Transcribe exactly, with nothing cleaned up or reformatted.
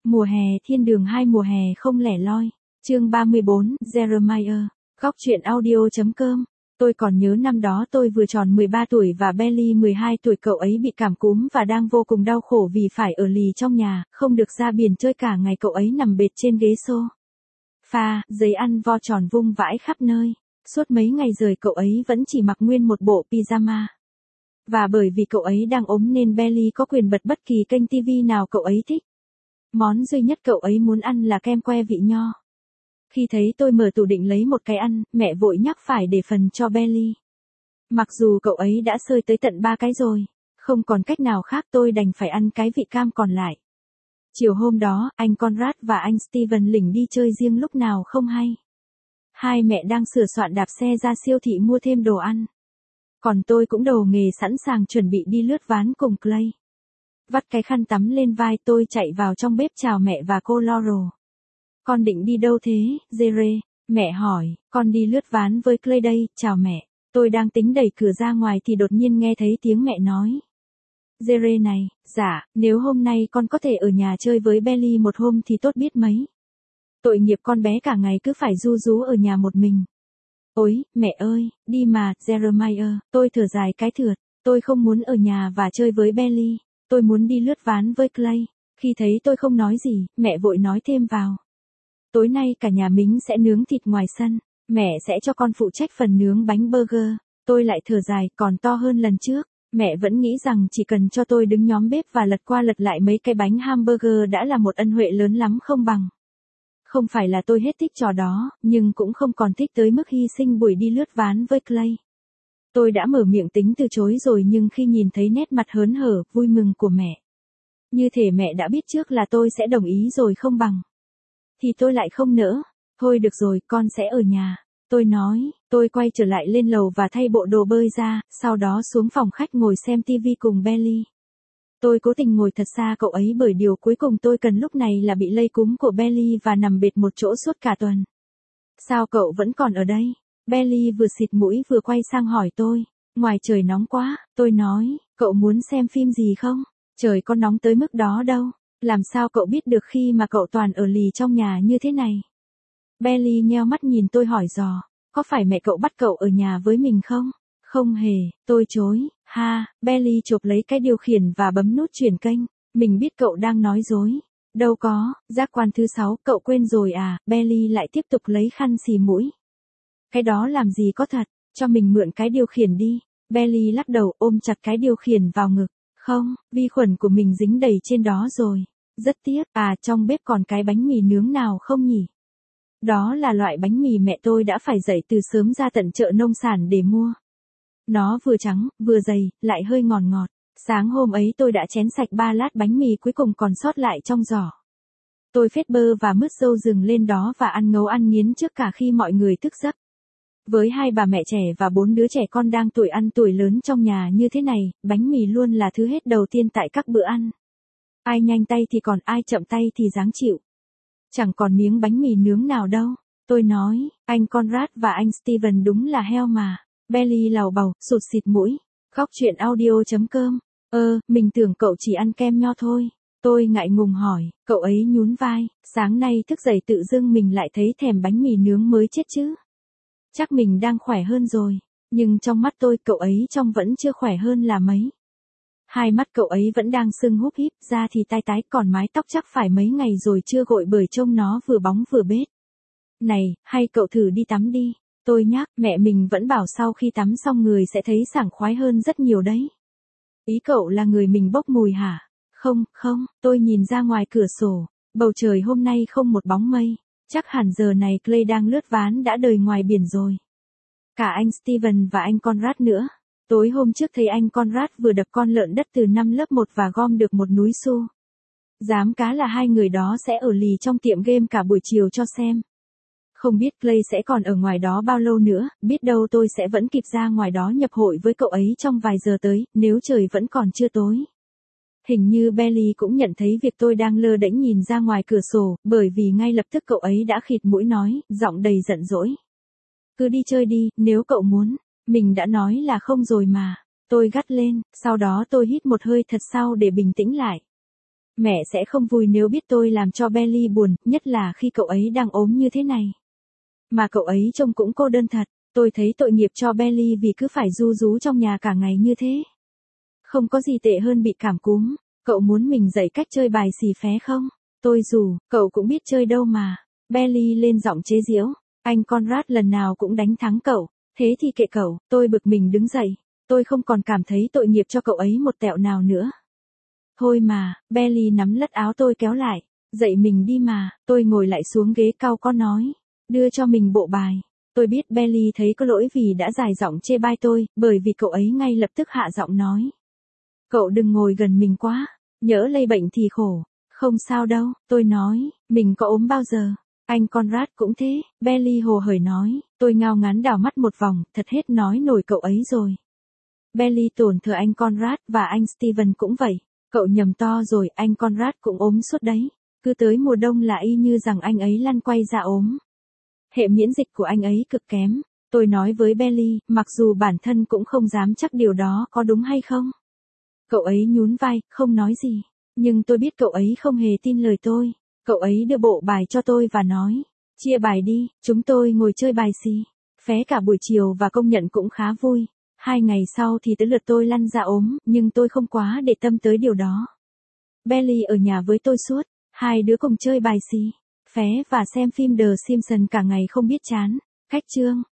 Mùa hè thiên đường hai mùa hè không lẻ loi. Chương ba mươi bốn, Jeremiah. Góc truyện audio.com. Tôi còn nhớ năm đó tôi vừa tròn mười ba tuổi và Belly mười hai tuổi, cậu ấy bị cảm cúm và đang vô cùng đau khổ vì phải ở lì trong nhà, không được ra biển chơi cả ngày. Cậu ấy nằm bệt trên ghế sofa, giấy ăn vo tròn vung vãi khắp nơi. Suốt mấy ngày rồi cậu ấy vẫn chỉ mặc nguyên một bộ pyjama. Và bởi vì cậu ấy đang ốm nên Belly có quyền bật bất kỳ kênh ti vi nào cậu ấy thích. Món duy nhất cậu ấy muốn ăn là kem que vị nho. Khi thấy tôi mở tủ định lấy một cái ăn, mẹ vội nhắc phải để phần cho Belly. Mặc dù cậu ấy đã sơi tới tận ba cái rồi, không còn cách nào khác, tôi đành phải ăn cái vị cam còn lại. Chiều hôm đó, anh Conrad và anh Steven lỉnh đi chơi riêng lúc nào không hay. Hai mẹ đang sửa soạn đạp xe ra siêu thị mua thêm đồ ăn. Còn tôi cũng đầu nghề sẵn sàng chuẩn bị đi lướt ván cùng Clay. Vắt cái khăn tắm lên vai, tôi chạy vào trong bếp chào mẹ và cô Laurel. Con định đi đâu thế, Jere? Mẹ hỏi. Con đi lướt ván với Clay đây, chào mẹ. Tôi đang tính đẩy cửa ra ngoài thì đột nhiên nghe thấy tiếng mẹ nói. Jere này, dạ, nếu hôm nay con có thể ở nhà chơi với Belly một hôm thì tốt biết mấy. Tội nghiệp con bé cả ngày cứ phải ru rú ở nhà một mình. Ôi, mẹ ơi, đi mà, Jeremiah. Tôi thở dài cái thượt. Tôi không muốn ở nhà và chơi với Belly. Tôi muốn đi lướt ván với Clay. Khi thấy tôi không nói gì, mẹ vội nói thêm vào. Tối nay cả nhà mình sẽ nướng thịt ngoài sân. Mẹ sẽ cho con phụ trách phần nướng bánh burger. Tôi lại thở dài, còn to hơn lần trước. Mẹ vẫn nghĩ rằng chỉ cần cho tôi đứng nhóm bếp và lật qua lật lại mấy cái bánh hamburger đã là một ân huệ lớn lắm không bằng. Không phải là tôi hết thích trò đó, nhưng cũng không còn thích tới mức hy sinh buổi đi lướt ván với Clay. Tôi đã mở miệng tính từ chối rồi, nhưng khi nhìn thấy nét mặt hớn hở, vui mừng của mẹ, như thể mẹ đã biết trước là tôi sẽ đồng ý rồi không bằng, thì tôi lại không nỡ. Thôi được rồi, con sẽ ở nhà. Tôi nói. Tôi quay trở lại lên lầu và thay bộ đồ bơi ra, sau đó xuống phòng khách ngồi xem tivi cùng Belly. Tôi cố tình ngồi thật xa cậu ấy bởi điều cuối cùng tôi cần lúc này là bị lây cúm của Belly và nằm bệt một chỗ suốt cả tuần. Sao cậu vẫn còn ở đây? Belly vừa xịt mũi vừa quay sang hỏi tôi. Ngoài trời nóng quá, tôi nói. Cậu muốn xem phim gì không? Trời có nóng tới mức đó đâu. Làm sao cậu biết được khi mà cậu toàn ở lì trong nhà như thế này? Belly nheo mắt nhìn tôi hỏi dò. Có phải mẹ cậu bắt cậu ở nhà với mình không? Không hề, tôi chối. Ha, Belly chộp lấy cái điều khiển và bấm nút chuyển kênh. Mình biết cậu đang nói dối. Đâu có, giác quan thứ sáu, cậu quên rồi à? Belly lại tiếp tục lấy khăn xì mũi. Cái đó làm gì có thật, cho mình mượn cái điều khiển đi. Belly lắc đầu ôm chặt cái điều khiển vào ngực. Không, vi khuẩn của mình dính đầy trên đó rồi. Rất tiếc, à trong bếp còn cái bánh mì nướng nào không nhỉ? Đó là loại bánh mì mẹ tôi đã phải dậy từ sớm ra tận chợ nông sản để mua. Nó vừa trắng, vừa dày, lại hơi ngọt ngọt. Sáng hôm ấy tôi đã chén sạch ba lát bánh mì cuối cùng còn sót lại trong giỏ. Tôi phết bơ và mứt dâu rừng lên đó và ăn ngấu ăn nghiến trước cả khi mọi người thức giấc. Với hai bà mẹ trẻ và bốn đứa trẻ con đang tuổi ăn tuổi lớn trong nhà như thế này, bánh mì luôn là thứ hết đầu tiên tại các bữa ăn. Ai nhanh tay thì còn ai chậm tay thì ráng chịu. Chẳng còn miếng bánh mì nướng nào đâu. Tôi nói, anh Conrad và anh Steven đúng là heo mà. Belly lào bầu, sụt xịt mũi. Góc truyện audio.com. Ơ, mình tưởng cậu chỉ ăn kem nho thôi. Tôi ngại ngùng hỏi, cậu ấy nhún vai. Sáng nay thức dậy tự dưng mình lại thấy thèm bánh mì nướng mới chết chứ. Chắc mình đang khỏe hơn rồi. Nhưng trong mắt tôi cậu ấy trông vẫn chưa khỏe hơn là mấy. Hai mắt cậu ấy vẫn đang sưng húp híp, da thì tai tái, còn mái tóc chắc phải mấy ngày rồi chưa gội bởi trông nó vừa bóng vừa bết. Này, hay cậu thử đi tắm đi. Tôi nhắc, mẹ mình vẫn bảo sau khi tắm xong người sẽ thấy sảng khoái hơn rất nhiều đấy. Ý cậu là người mình bốc mùi hả? Không, không, tôi nhìn ra ngoài cửa sổ. Bầu trời hôm nay không một bóng mây. Chắc hẳn giờ này Clay đang lướt ván đã đời ngoài biển rồi. Cả anh Steven và anh Conrad nữa. Tối hôm trước thấy anh Conrad vừa đập con lợn đất từ năm lớp một và gom được một núi xu. Dám cá là hai người đó sẽ ở lì trong tiệm game cả buổi chiều cho xem. Không biết Clay sẽ còn ở ngoài đó bao lâu nữa, biết đâu tôi sẽ vẫn kịp ra ngoài đó nhập hội với cậu ấy trong vài giờ tới, nếu trời vẫn còn chưa tối. Hình như Belly cũng nhận thấy việc tôi đang lơ đễnh nhìn ra ngoài cửa sổ, bởi vì ngay lập tức cậu ấy đã khịt mũi nói, giọng đầy giận dỗi. Cứ đi chơi đi, nếu cậu muốn. Mình đã nói là không rồi mà. Tôi gắt lên, sau đó tôi hít một hơi thật sâu để bình tĩnh lại. Mẹ sẽ không vui nếu biết tôi làm cho Belly buồn, nhất là khi cậu ấy đang ốm như thế này. Mà cậu ấy trông cũng cô đơn thật, tôi thấy tội nghiệp cho Belly vì cứ phải ru rú trong nhà cả ngày như thế. Không có gì tệ hơn bị cảm cúm, cậu muốn mình dạy cách chơi bài xì phé không? Tôi rủ, cậu cũng biết chơi đâu mà. Belly lên giọng chế giễu, anh Conrad lần nào cũng đánh thắng cậu, thế thì kệ cậu, tôi bực mình đứng dậy, tôi không còn cảm thấy tội nghiệp cho cậu ấy một tẹo nào nữa. Thôi mà, Belly nắm lất áo tôi kéo lại, dậy mình đi mà, tôi ngồi lại xuống ghế cau có nói, đưa cho mình bộ bài. Tôi biết Belly thấy có lỗi vì đã dài giọng chê bai tôi, bởi vì cậu ấy ngay lập tức hạ giọng nói. Cậu đừng ngồi gần mình quá, nhỡ lây bệnh thì khổ. Không sao đâu, tôi nói, mình có ốm bao giờ. Anh Conrad cũng thế, Belly hồ hởi nói, tôi ngao ngán đảo mắt một vòng, thật hết nói nổi cậu ấy rồi. Belly tổn thừa anh Conrad và anh Steven cũng vậy. Cậu nhầm to rồi, anh Conrad cũng ốm suốt đấy. Cứ tới mùa đông là y như rằng anh ấy lăn quay ra ốm. Hệ miễn dịch của anh ấy cực kém. Tôi nói với Belly, mặc dù bản thân cũng không dám chắc điều đó có đúng hay không. Cậu ấy nhún vai, không nói gì. Nhưng tôi biết cậu ấy không hề tin lời tôi. Cậu ấy đưa bộ bài cho tôi và nói, chia bài đi, chúng tôi ngồi chơi bài xì phé cả buổi chiều và công nhận cũng khá vui. Hai ngày sau thì tới lượt tôi lăn ra ốm, nhưng tôi không quá để tâm tới điều đó. Belly ở nhà với tôi suốt, hai đứa cùng chơi bài xì phé và xem phim The Simpsons cả ngày không biết chán. Cách chương